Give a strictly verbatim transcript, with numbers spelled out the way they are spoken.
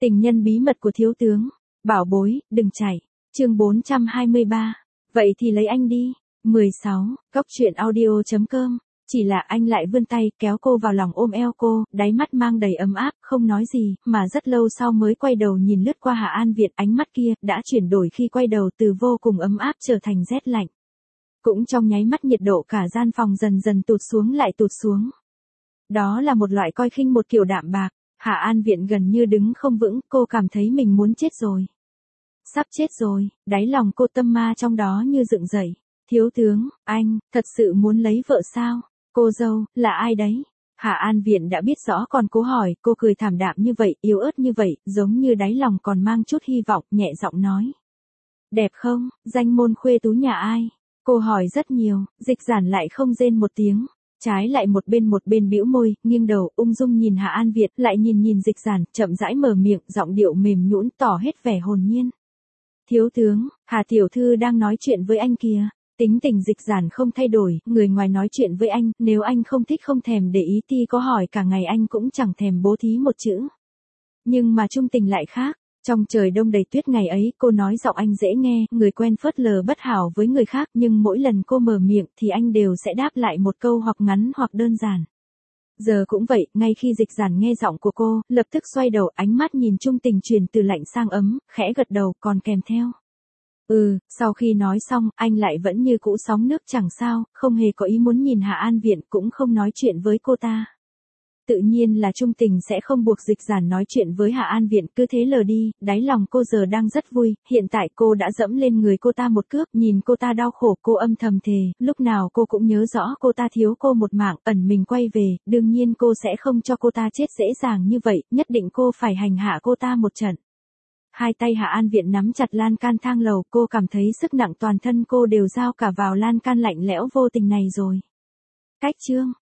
Tình nhân bí mật của thiếu tướng. Bảo bối, đừng chạy. Chương bốn trăm hai mươi ba. Vậy thì lấy anh đi. mười sáu. Cốc truyện audio chấm com. Chỉ là anh lại vươn tay, kéo cô vào lòng ôm eo cô, đáy mắt mang đầy ấm áp, không nói gì, mà rất lâu sau mới quay đầu nhìn lướt qua Hạ An Viện, ánh mắt kia, đã chuyển đổi khi quay đầu từ vô cùng ấm áp trở thành rét lạnh. Cũng trong nháy mắt nhiệt độ cả gian phòng dần dần tụt xuống lại tụt xuống. Đó là một loại coi khinh một kiểu đạm bạc. Hạ An Viện gần như đứng không vững, cô cảm thấy mình muốn chết rồi. Sắp chết rồi, đáy lòng cô tâm ma trong đó như dựng dậy. Thiếu tướng, anh, thật sự muốn lấy vợ sao? Cô dâu, là ai đấy? Hạ An Viện đã biết rõ còn cố hỏi, cô cười thảm đạm như vậy, yếu ớt như vậy, giống như đáy lòng còn mang chút hy vọng, nhẹ giọng nói. Đẹp không, danh môn khuê tú nhà ai? Cô hỏi rất nhiều, Dịch Giản lại không rên một tiếng. Trái lại một bên một bên bĩu môi, nghiêng đầu, ung dung nhìn Hạ An Việt, lại nhìn nhìn Dịch Giản, chậm rãi mở miệng, giọng điệu mềm nhũn tỏ hết vẻ hồn nhiên. Thiếu tướng, Hà tiểu thư đang nói chuyện với anh kìa. Tính tình Dịch Giản không thay đổi, người ngoài nói chuyện với anh, nếu anh không thích không thèm để ý thì có hỏi cả ngày anh cũng chẳng thèm bố thí một chữ. Nhưng mà chung tình lại khác. Trong trời đông đầy tuyết ngày ấy, cô nói giọng anh dễ nghe, người quen phớt lờ bất hảo với người khác, nhưng mỗi lần cô mở miệng thì anh đều sẽ đáp lại một câu hoặc ngắn hoặc đơn giản. Giờ cũng vậy, ngay khi Dịch Giản nghe giọng của cô, lập tức xoay đầu, ánh mắt nhìn chung tình chuyển từ lạnh sang ấm, khẽ gật đầu, còn kèm theo. Ừ, sau khi nói xong, anh lại vẫn như cũ sóng nước chẳng sao, không hề có ý muốn nhìn Hạ An Viện, cũng không nói chuyện với cô ta. Tự nhiên là chung tình sẽ không buộc Dịch Giản nói chuyện với Hạ An Viện, cứ thế lờ đi, đáy lòng cô giờ đang rất vui, hiện tại cô đã dẫm lên người cô ta một cước, nhìn cô ta đau khổ, cô âm thầm thề, lúc nào cô cũng nhớ rõ cô ta thiếu cô một mạng, ẩn mình quay về, đương nhiên cô sẽ không cho cô ta chết dễ dàng như vậy, nhất định cô phải hành hạ cô ta một trận. Hai tay Hạ An Viện nắm chặt lan can thang lầu, cô cảm thấy sức nặng toàn thân cô đều giao cả vào lan can lạnh lẽo vô tình này rồi. Cách chương